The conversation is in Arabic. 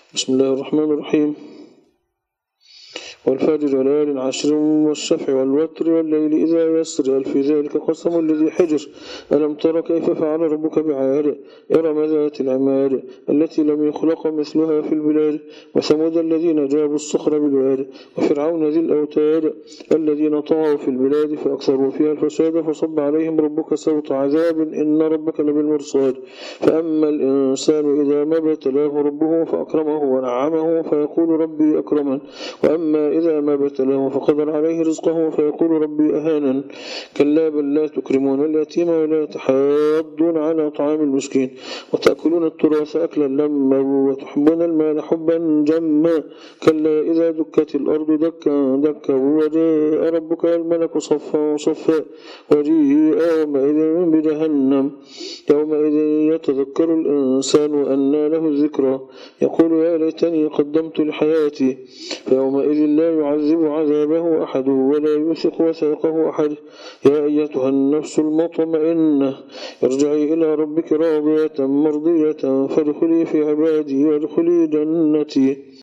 بسم الله الرحمن الرحيم. والفجر ليال عشر والشفع والوتر والليل إذا يسر هل في ذلك قسم الذي حجر ألم تر كيف فعل ربك بعاد إرم ذات العماد التي لم يخلق مثلها في البلاد وثمود الذين جابوا الصخر بالواد وفرعون ذي الأوتاد الذين طغوا في البلاد فأكثروا فيها الفساد فصب عليهم ربك سوط عذاب إن ربك لبالمرصاد فأما الإنسان إذا ما ابتلاه ربه فأكرمه ونعمه فيقول ربي أكرمن وأما إذا ما ابتلاه فقدر عليه رزقه فيقول ربي أهانن كلا بل لا تكرمون اليتيم ولا تحاضون على طعام المسكين وتأكلون التراث أكلا لما وتحبون المال حبا جما كلا إذا دكت الأرض دكا دكا وجاء ربك والملك صفا صفا وجيء يومئذ بجهنم يومئذ يتذكر الإنسان وأنى له الذكرى يقول يا ليتني قدمت لحياتي فيومئذ لا يعذب عذابه أحد ولا يوثق وثاقه أحد يا أيتها النفس المطمئنة ارجعي إلى ربك راضية مرضية فادخلي في عبادي وادخلي جنتي.